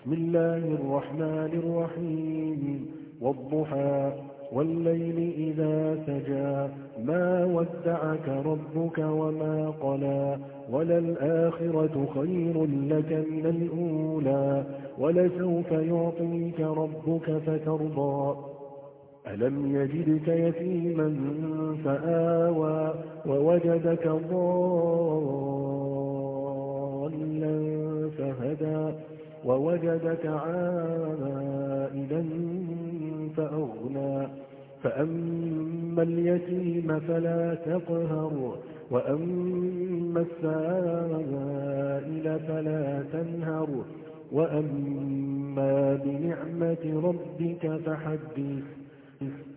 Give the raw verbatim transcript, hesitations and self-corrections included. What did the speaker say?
بسم الله الرحمن الرحيم والضحى والليل إذا سجى ما ودعك ربك وما قلى وللآخرة خير لك من الأولى ولسوف يعطيك ربك فترضى ألم يجدك يتيما فآوى ووجدك ضالا فهدى ووجدك عائلا فأغنى فأما اليتيم فلا تقهر وأما السائل فلا تنهر وأما بنعمة ربك فحدث